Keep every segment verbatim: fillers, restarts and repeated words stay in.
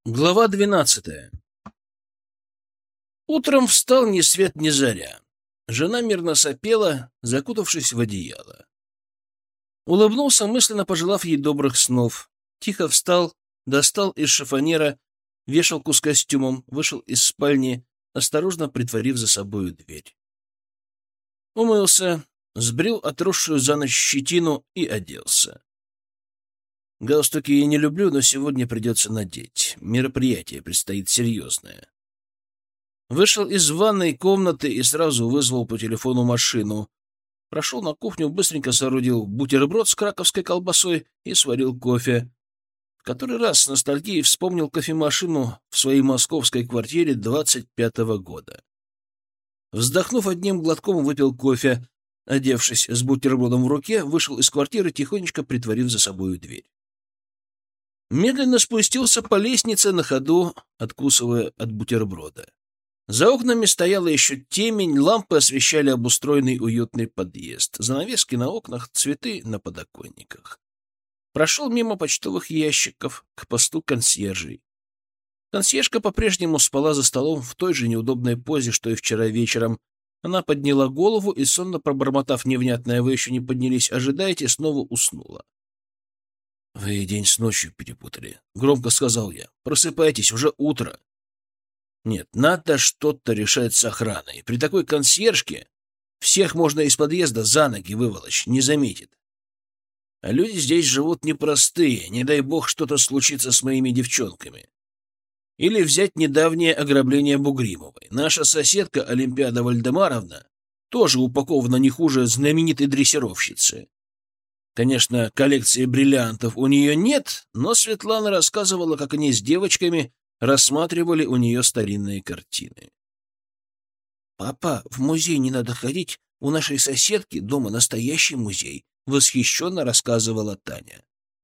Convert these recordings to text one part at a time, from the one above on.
Глава двенадцатая. Утром встал ни свет ни заря. Жена мирно сопела, закутавшись в одеяло. Улыбнулся, мысленно пожелав ей добрых снов. Тихо встал, достал из шифоньера вешалку с костюмом, вышел из спальни, осторожно притворив за собою дверь. Умылся, сбрил отросшую за ночь щетину и оделся. Галстуки я не люблю, но сегодня придется надеть. Мероприятие предстоит серьезное. Вышел из ванной комнаты и сразу вызвал по телефону машину. Прошел на кухню, быстренько соорудил бутерброд с краковской колбасой и сварил кофе. В который раз с ностальгией вспомнил кофемашину в своей московской квартире двадцать пятого года. Вздохнув, одним глотком выпил кофе. Одевшись с бутербродом в руке, вышел из квартиры, тихонечко притворив за собою дверь. Медленно спустился по лестнице, на ходу откусывая от бутерброда. За окнами стояла еще темень, лампы освещали обустроенный уютный подъезд, занавески на окнах, цветы на подоконниках. Прошел мимо почтовых ящиков к посту консьержей. Консьержка по-прежнему спала за столом в той же неудобной позе, что и вчера вечером. Она подняла голову и, сонно пробормотав невнятное «Вы еще не поднялись, ожидаете», снова уснула. «Вы день с ночью перепутали», — громко сказал я. «Просыпайтесь, уже утро». Нет, надо что-то решать с охраной. При такой консьержке всех можно из подъезда за ноги выволочь, не заметит. А люди здесь живут непростые, не дай бог что-то случится с моими девчонками. Или взять недавнее ограбление Бугримовой. Наша соседка Олимпиада Вальдемаровна тоже упакована не хуже знаменитой дрессировщицы. Конечно, коллекции бриллиантов у нее нет, но Светлана рассказывала, как они с девочками рассматривали у нее старинные картины. «Папа, в музей не надо ходить, у нашей соседки дома настоящий музей», — восхищенно рассказывала Таня.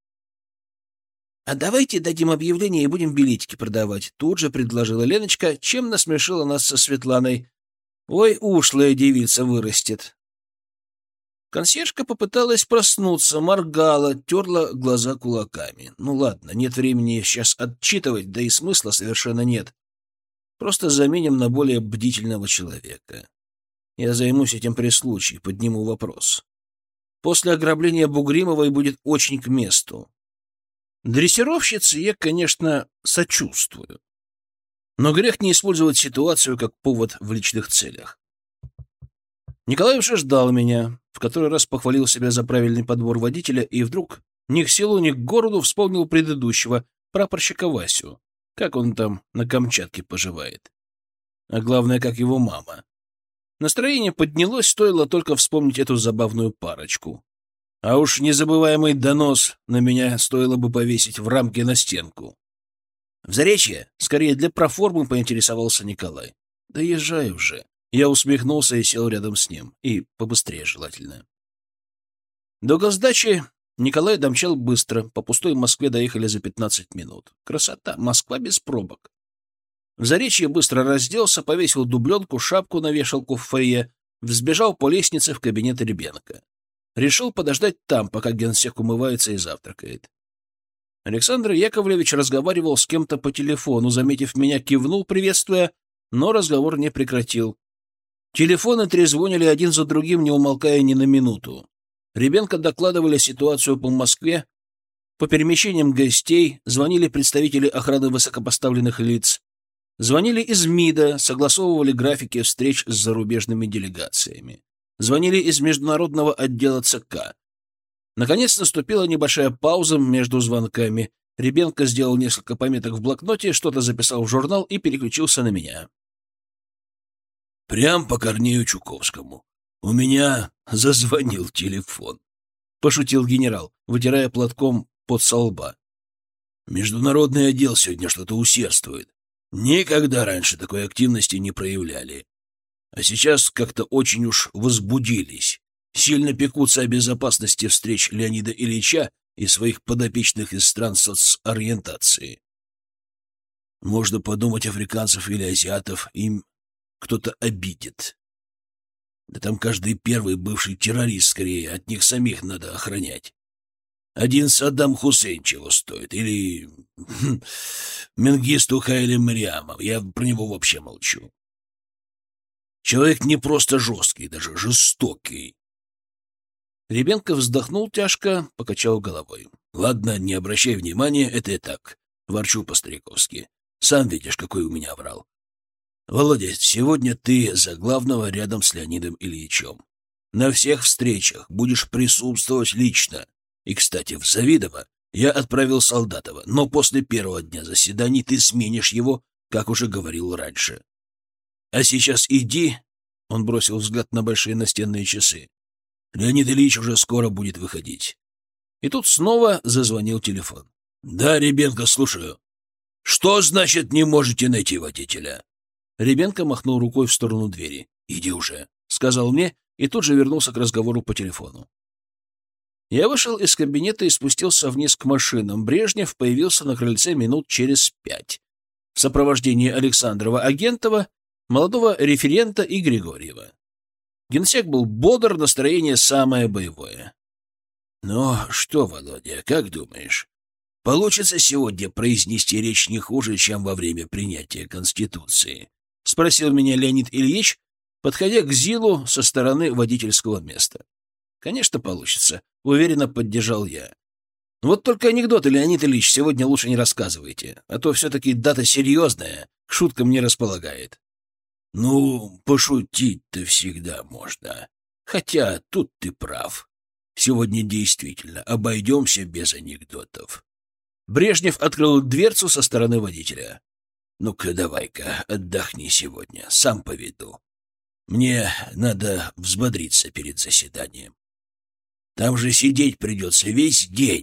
«А давайте дадим объявление и будем билетики продавать», — тут же предложила Леночка, чем насмешила нас со Светланой. «Ой, ушлая девица вырастет». Консьержка попыталась проснуться, моргала, терла глаза кулаками. Ну ладно, нет времени сейчас отчитывать, да и смысла совершенно нет. Просто заменим на более бдительного человека. Я займусь этим при случае, подниму вопрос. После ограбления Бугримовой будет очень к месту. Дрессировщице я, конечно, сочувствую. Но грех не использовать ситуацию как повод в личных целях. Николай уже ждал меня, в который раз похвалил себя за правильный подбор водителя и вдруг ни к селу, ни к городу вспомнил предыдущего, прапорщика Васю. Как он там на Камчатке поживает. А главное, как его мама. Настроение поднялось, стоило только вспомнить эту забавную парочку. А уж незабываемый донос на меня стоило бы повесить в рамке на стенку. В Заречье, скорее для проформы, поинтересовался Николай. Да езжай уже. Я усмехнулся и сел рядом с ним. И побыстрее желательно. До госдачи Николай домчал быстро. По пустой Москве доехали за пятнадцать минут. Красота. Москва без пробок. В Заречье быстро разделся, повесил дубленку, шапку на вешалку в фойе, взбежал по лестнице в кабинет Ребенка. Решил подождать там, пока генсек умывается и завтракает. Александр Яковлевич разговаривал с кем-то по телефону, заметив меня, кивнул, приветствуя, но разговор не прекратил. Телефоны трезвонили один за другим, не умолкая ни на минуту. Ребенка докладывали ситуацию по Москве, по перемещениям гостей, звонили представители охраны высокопоставленных лиц, звонили из МИДа, согласовывали графики встреч с зарубежными делегациями, звонили из международного отдела ЦК. Наконец наступила небольшая пауза между звонками. Ребенка сделал несколько пометок в блокноте, что-то записал в журнал и переключился на меня. «Прям по Корнею Чуковскому. У меня зазвонил телефон», — пошутил генерал, вытирая платком пот со лба. «Международный отдел сегодня что-то усердствует. Никогда раньше такой активности не проявляли. А сейчас как-то очень уж возбудились. Сильно пекутся о безопасности встреч Леонида Ильича и своих подопечных из стран соцориентации. Можно подумать, африканцев или азиатов им кто-то обидит. Да там каждый первый бывший террорист, скорее, от них самих надо охранять. Один Саддам Хусейн чего стоит, или Менгисту Хайли Мариамов. Я про него вообще молчу. Человек не просто жесткий, даже жестокий. Ребенко вздохнул тяжко, покачал головой. Ладно, не обращай внимания, это и так. Ворчу по-стариковски. Сам видишь, какой у меня врал. Володя, сегодня ты за главного рядом с Леонидом Ильичем. На всех встречах будешь присутствовать лично. И, кстати, в Завидово я отправил Солдатова, но после первого дня заседаний ты сменишь его, как уже говорил раньше. А сейчас иди, — он бросил взгляд на большие настенные часы. Леонид Ильич уже скоро будет выходить. И тут снова зазвонил телефон. — Да, Ребенко, слушаю. — Что значит не можете найти водителя? Ребенко махнул рукой в сторону двери. — Иди уже, — сказал мне, и тут же вернулся к разговору по телефону. Я вышел из кабинета и спустился вниз к машинам. Брежнев появился на крыльце минут через пять в сопровождении Александрова-Агентова, молодого референта и Григорьева. Генсек был бодр, настроение самое боевое. — Ну что, Володя, как думаешь, получится сегодня произнести речь не хуже, чем во время принятия Конституции? — спросил меня Леонид Ильич, подходя к Зилу со стороны водительского места. — Конечно, получится, — уверенно поддержал я. — Вот только анекдоты, Леонид Ильич, сегодня лучше не рассказывайте, а то все-таки дата серьезная, к шуткам не располагает. — Ну, пошутить-то всегда можно. Хотя тут ты прав. Сегодня действительно обойдемся без анекдотов. Брежнев открыл дверцу со стороны водителя. — Ну-ка, давай-ка, отдохни сегодня, сам поведу. Мне надо взбодриться перед заседанием. Там же сидеть придется весь день.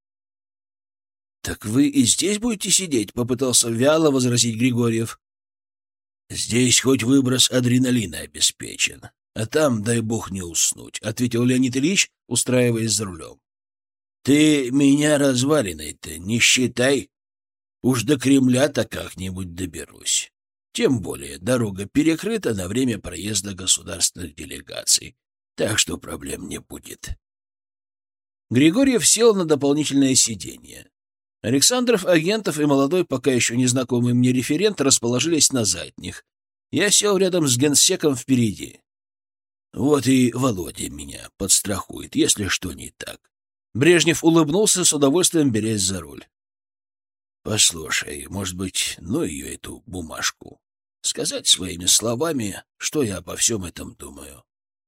— Так вы и здесь будете сидеть? — попытался вяло возразить Григорьев. — Здесь хоть выброс адреналина обеспечен, а там, дай бог, не уснуть, — ответил Леонид Ильич, устраиваясь за рулем. — Ты меня развалиной-то не считай. Уж до Кремля-то как-нибудь доберусь. Тем более дорога перекрыта на время проезда государственных делегаций, так что проблем не будет. Григорьев сел на дополнительное сиденье. Александров, Агентов и молодой, пока еще незнакомый мне референт расположились на задних. Я сел рядом с генсеком впереди. Вот и Володя меня подстрахует, если что не так. Брежнев улыбнулся, с удовольствием берясь за руль. Послушай, может быть, ну ее эту бумажку. Сказать своими словами, что я обо всем этом думаю.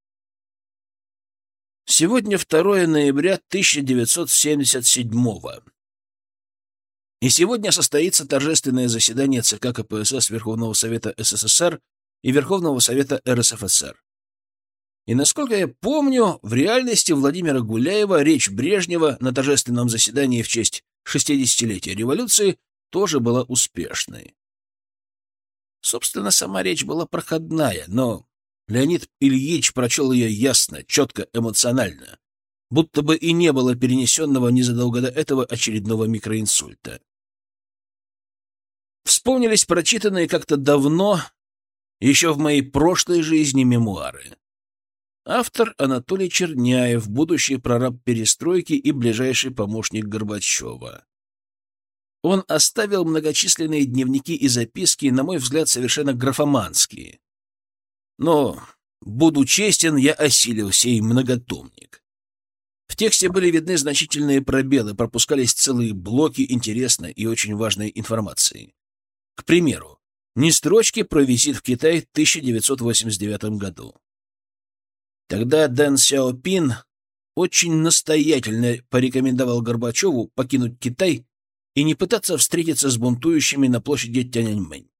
Сегодня второе ноября тысяча девятьсот семьдесят седьмого. И сегодня состоится торжественное заседание ЦК КПСС Верховного Совета СССР и Верховного Совета РСФСР. И, насколько я помню, в реальности Владимира Гуляева речь Брежнева на торжественном заседании в честь шестидесятилетия революции тоже была успешной. Собственно, сама речь была проходная, но Леонид Ильич прочел ее ясно, четко, эмоционально, будто бы и не было перенесенного незадолго до этого очередного микроинсульта. Вспомнились прочитанные как-то давно, еще в моей прошлой жизни, мемуары. Автор Анатолий Черняев, будущий прораб перестройки и ближайший помощник Горбачева. Он оставил многочисленные дневники и записки, на мой взгляд, совершенно графоманские. Но, буду честен, я осилил сей многотомник. В тексте были видны значительные пробелы, пропускались целые блоки интересной и очень важной информации. К примеру, ни строчки про визит в Китай в тысяча девятьсот восемьдесят девятом году. Тогда Дэн Сяопин очень настоятельно порекомендовал Горбачеву покинуть Китай и не пытаться встретиться с бунтующими на площади Тяньаньмэнь.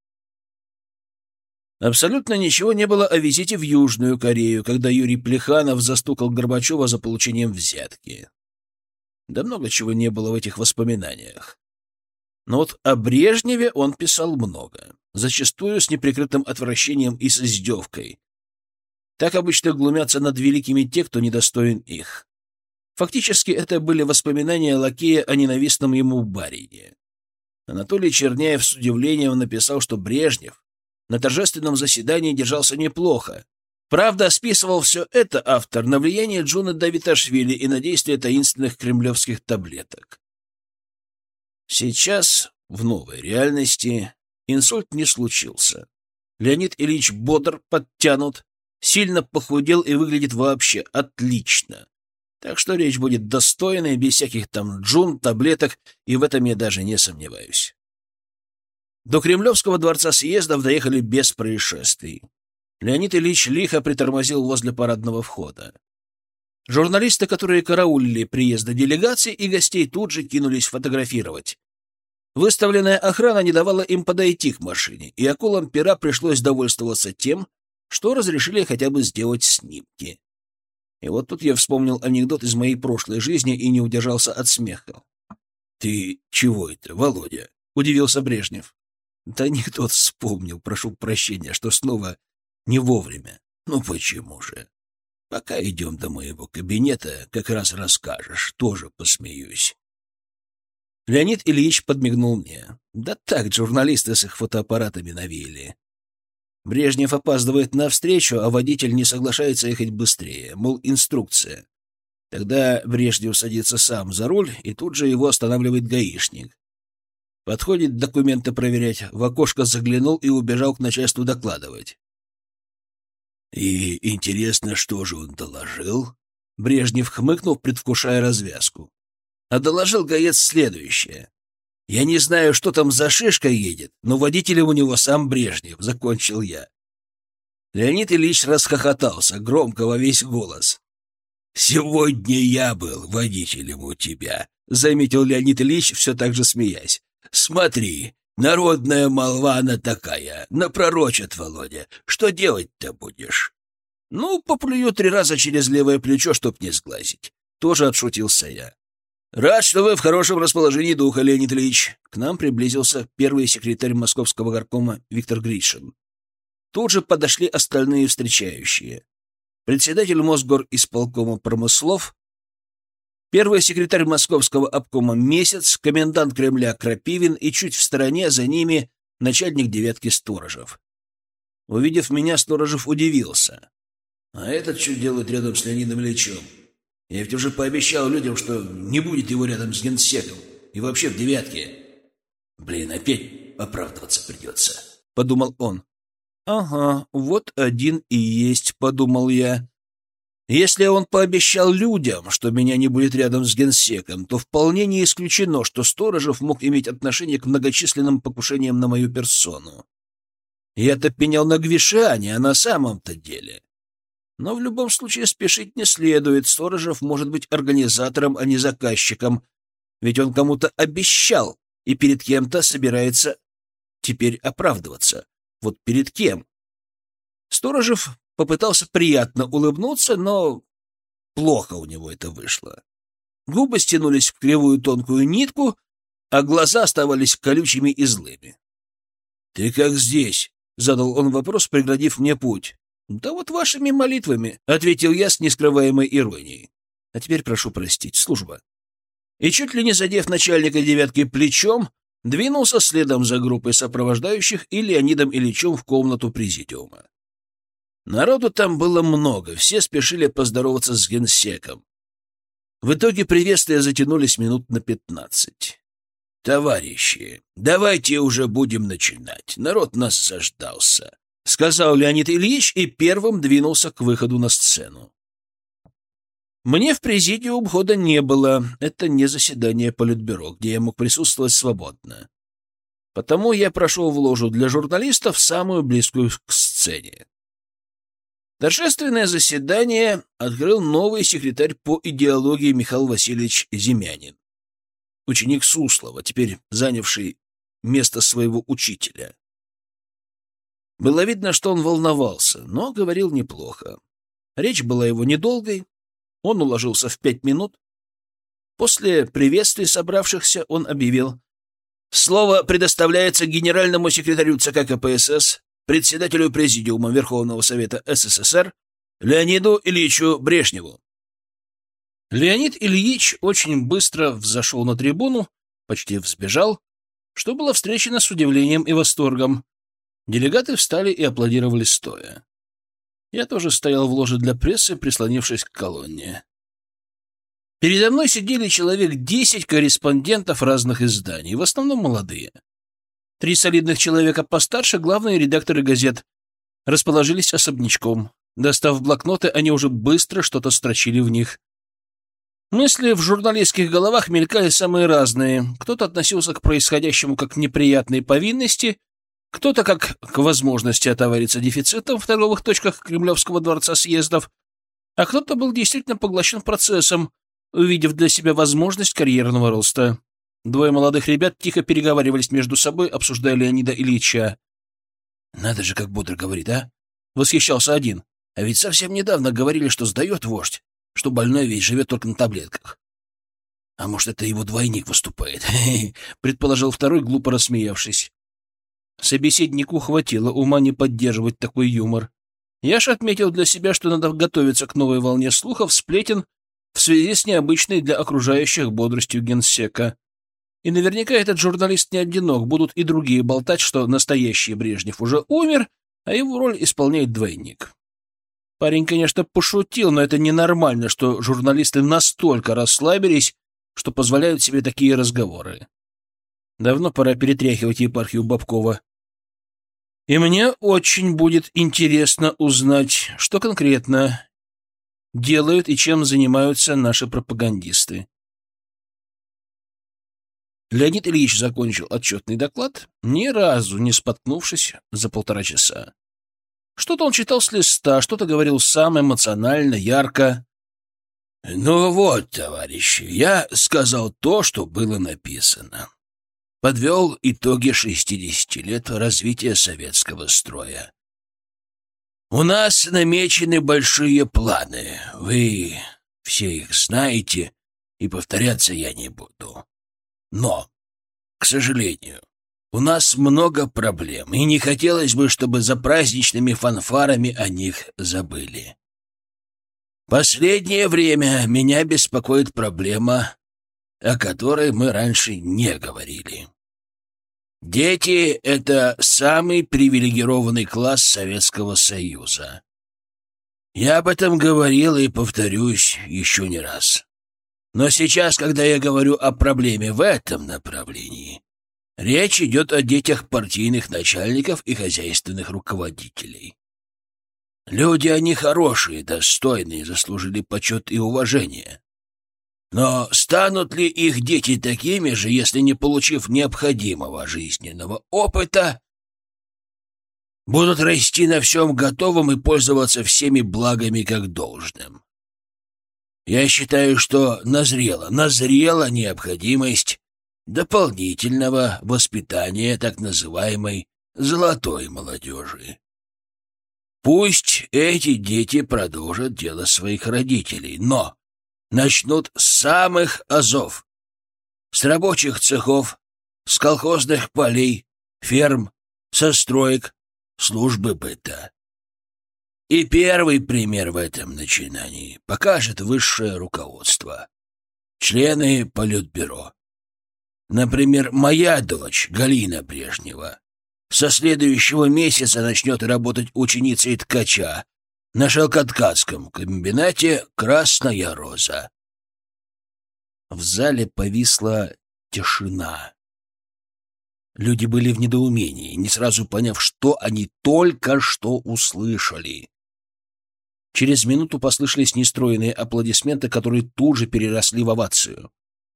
Абсолютно ничего не было о визите в Южную Корею, когда Юрий Плеханов застукал Горбачева за получением взятки. Да много чего не было в этих воспоминаниях. Но вот о Брежневе он писал много, зачастую с неприкрытым отвращением и с издевкой. Так обычно глумятся над великими те, кто недостоин их. Фактически это были воспоминания лакея о ненавистном ему барине. Анатолий Черняев с удивлением написал, что Брежнев на торжественном заседании держался неплохо. Правда, списывал все это автор на влияние Джуна Давиташвили и на действие таинственных кремлевских таблеток. Сейчас в новой реальности инсульт не случился. Леонид Ильич бодр, подтянут, сильно похудел и выглядит вообще отлично. Так что речь будет достойной, без всяких там джун, таблеток, и в этом я даже не сомневаюсь. До Кремлевского дворца съездов доехали без происшествий. Леонид Ильич лихо притормозил возле парадного входа. Журналисты, которые караулили приезда делегаций и гостей, тут же кинулись фотографировать. Выставленная охрана не давала им подойти к машине, и акулам пера пришлось довольствоваться тем, что разрешили хотя бы сделать снимки. И вот тут я вспомнил анекдот из моей прошлой жизни и не удержался от смеха. — Ты чего это, Володя? — удивился Брежнев. — Да анекдот вспомнил, прошу прощения, что снова не вовремя. Ну почему же? Пока идем до моего кабинета, как раз расскажешь, тоже посмеюсь. Леонид Ильич подмигнул мне. Да так, журналисты с их фотоаппаратами навеяли. Брежнев опаздывает на встречу, а водитель не соглашается ехать быстрее, мол, инструкция. Тогда Брежнев садится сам за руль, и тут же его останавливает гаишник. Подходит документы проверять, в окошко заглянул и убежал к начальству докладывать. И интересно, что же он доложил? Брежнев хмыкнул, предвкушая развязку. А доложил гаец следующее. Я не знаю, что там за шишка едет, но водителем у него сам Брежнев, закончил я. Леонид Ильич расхохотался, громко во весь голос. «Сегодня я был водителем у тебя», — заметил Леонид Ильич, все так же смеясь. «Смотри, народная молва она такая, напророчат, Володя. Что делать-то будешь?» «Ну, поплюю три раза через левое плечо, чтоб не сглазить». Тоже отшутился я. «Рад, что вы в хорошем расположении духа, Леонид Ильич». К нам приблизился первый секретарь Московского горкома Виктор Гришин. Тут же подошли остальные встречающие. Председатель Мосгорисполкома Промыслов, первый секретарь Московского обкома Месяц, комендант Кремля Крапивин и чуть в стороне за ними начальник девятки Сторожев. Увидев меня, Сторожев удивился. «А этот что делает рядом с Леонидом Ильичем? Я ведь уже пообещал людям, что не будет его рядом с генсеком. И вообще в девятке. Блин, опять оправдываться придется», — подумал он. «Ага, вот один и есть», — подумал я. «Если он пообещал людям, что меня не будет рядом с генсеком, то вполне не исключено, что Сторожев мог иметь отношение к многочисленным покушениям на мою персону. Я-то пенял на Гвишане, а на самом-то деле. Но в любом случае спешить не следует. Сторожев может быть организатором, а не заказчиком, ведь он кому-то обещал и перед кем-то собирается теперь оправдываться. Вот перед кем?» Сторожев попытался приятно улыбнуться, но плохо у него это вышло. Губы стянулись в кривую тонкую нитку, а глаза оставались колючими и злыми. «Ты как здесь?» — задал он вопрос, преградив мне путь. «Да вот вашими молитвами», — ответил я с нескрываемой иронией. «А теперь прошу простить, служба». И чуть ли не задев начальника девятки плечом, двинулся следом за группой сопровождающих и Леонидом Ильичем в комнату президиума. Народу там было много, все спешили поздороваться с генсеком. В итоге приветствия затянулись минут на пятнадцать. «Товарищи, давайте уже будем начинать, народ нас заждался», — сказал Леонид Ильич и первым двинулся к выходу на сцену. Мне в президиум хода не было, это не заседание Политбюро, где я мог присутствовать свободно. Потому я прошел в ложу для журналистов, самую близкую к сцене. Торжественное заседание открыл новый секретарь по идеологии Михаил Васильевич Земянин, ученик Суслова, теперь занявший место своего учителя. Было видно, что он волновался, но говорил неплохо. Речь была его недолгой, он уложился в пять минут. После приветствий собравшихся он объявил: «Слово предоставляется генеральному секретарю ЦК КПСС, председателю Президиума Верховного Совета СССР Леониду Ильичу Брежневу». Леонид Ильич очень быстро взошел на трибуну, почти взбежал, что было встречено с удивлением и восторгом. Делегаты встали и аплодировали стоя. Я тоже стоял в ложе для прессы, прислонившись к колонне. Передо мной сидели человек десять корреспондентов разных изданий, в основном молодые. Три солидных человека постарше, главные редакторы газет, расположились особнячком. Достав блокноты, они уже быстро что-то строчили в них. Мысли в журналистских головах мелькали самые разные. Кто-то относился к происходящему как к неприятной повинности, кто-то как к возможности отовариться дефицитом в торговых точках Кремлевского дворца съездов, а кто-то был действительно поглощен процессом, увидев для себя возможность карьерного роста. Двое молодых ребят тихо переговаривались между собой, обсуждая Леонида Ильича. «Надо же, как бодро говорит, а?» — восхищался один. «А ведь совсем недавно говорили, что сдает вождь, что больной весь живет только на таблетках». «А может, это его двойник выступает?» — предположил второй, глупо рассмеявшись. Собеседнику хватило ума не поддерживать такой юмор. Я ж отметил для себя, что надо готовиться к новой волне слухов, сплетен в связи с необычной для окружающих бодростью генсека. И наверняка этот журналист не одинок, будут и другие болтать, что настоящий Брежнев уже умер, а его роль исполняет двойник. Парень, конечно, пошутил, но это ненормально, что журналисты настолько расслабились, что позволяют себе такие разговоры. Давно пора перетряхивать епархию Бобкова. И мне очень будет интересно узнать, что конкретно делают и чем занимаются наши пропагандисты. Леонид Ильич закончил отчетный доклад, ни разу не споткнувшись за полтора часа. Что-то он читал с листа, что-то говорил сам эмоционально, ярко. «Ну вот, товарищи, я сказал то, что было написано. Подвел итоги шестидесяти лет развития советского строя. У нас намечены большие планы. Вы все их знаете, и повторяться я не буду. Но, к сожалению, у нас много проблем, и не хотелось бы, чтобы за праздничными фанфарами о них забыли. Последнее время меня беспокоит проблема, о которой мы раньше не говорили. Дети — это самый привилегированный класс Советского Союза. Я об этом говорил и повторюсь еще не раз. Но сейчас, когда я говорю о проблеме в этом направлении, речь идет о детях партийных начальников и хозяйственных руководителей. Люди они хорошие, достойные, заслужили почет и уважение. Но станут ли их дети такими же, если, не получив необходимого жизненного опыта, будут расти на всем готовом и пользоваться всеми благами как должным? Я считаю, что назрела, назрела необходимость дополнительного воспитания так называемой «золотой молодежи». Пусть эти дети продолжат дело своих родителей, но начнут с самых азов, с рабочих цехов, с колхозных полей, ферм, со строек, службы быта. И первый пример в этом начинании покажет высшее руководство, члены Политбюро. Например, моя дочь, Галина Брежнева, со следующего месяца начнет работать ученицей ткача на шелкоткацком комбинате «Красная роза». В зале повисла тишина. Люди были в недоумении, не сразу поняв, что они только что услышали. Через минуту послышались нестройные аплодисменты, которые тут же переросли в овацию.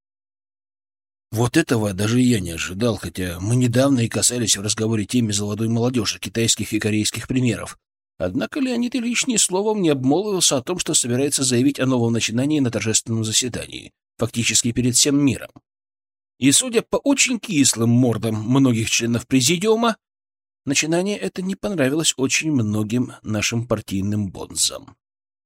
Вот этого даже я не ожидал, хотя мы недавно и касались в разговоре темы золотой молодежи, китайских и корейских примеров. Однако Леонид Ильич ни словом не обмолвился о том, что собирается заявить о новом начинании на торжественном заседании, фактически перед всем миром. И, судя по очень кислым мордам многих членов президиума, начинание это не понравилось очень многим нашим партийным бонзам.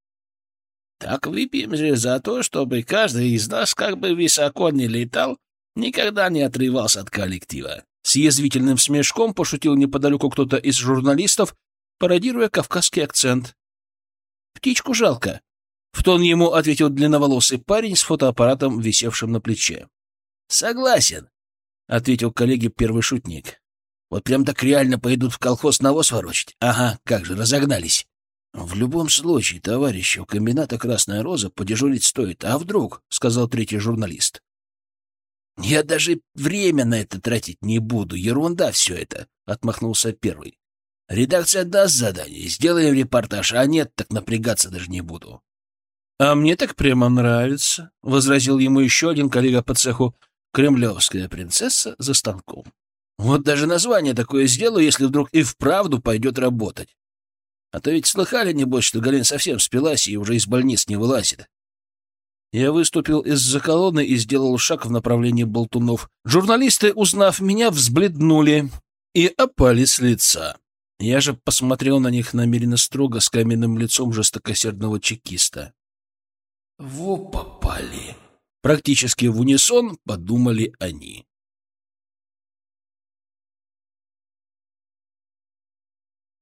«Так выпьем же за то, чтобы каждый из нас, как бы высоко ни летал, никогда не отрывался от коллектива». С язвительным смешком пошутил неподалеку кто-то из журналистов, пародируя кавказский акцент. «Птичку жалко», — в тон ему ответил длинноволосый парень с фотоаппаратом, висевшим на плече. «Согласен», — ответил коллеге первый шутник. «Вот прям так реально пойдут в колхоз навоз ворочать? Ага, как же, разогнались. В любом случае, товарищи, у комбината «Красная роза» подежурить стоит. А вдруг, — сказал третий журналист. Я даже время на это тратить не буду. Ерунда все это, — отмахнулся первый. Редакция даст задание, сделаем репортаж, а нет, так напрягаться даже не буду. — А мне так прямо нравится, — возразил ему еще один коллега по цеху. Кремлевская принцесса за станком. Вот даже название такое сделаю, если вдруг и вправду пойдет работать. А то ведь слыхали, небось, что Галина совсем спилась и уже из больниц не вылазит. Я выступил из-за колонны и сделал шаг в направлении болтунов. Журналисты, узнав меня, взбледнули и опали с лица. Я же посмотрел на них намеренно строго, с каменным лицом жестокосердного чекиста. «Во попали!» Практически в унисон подумали они.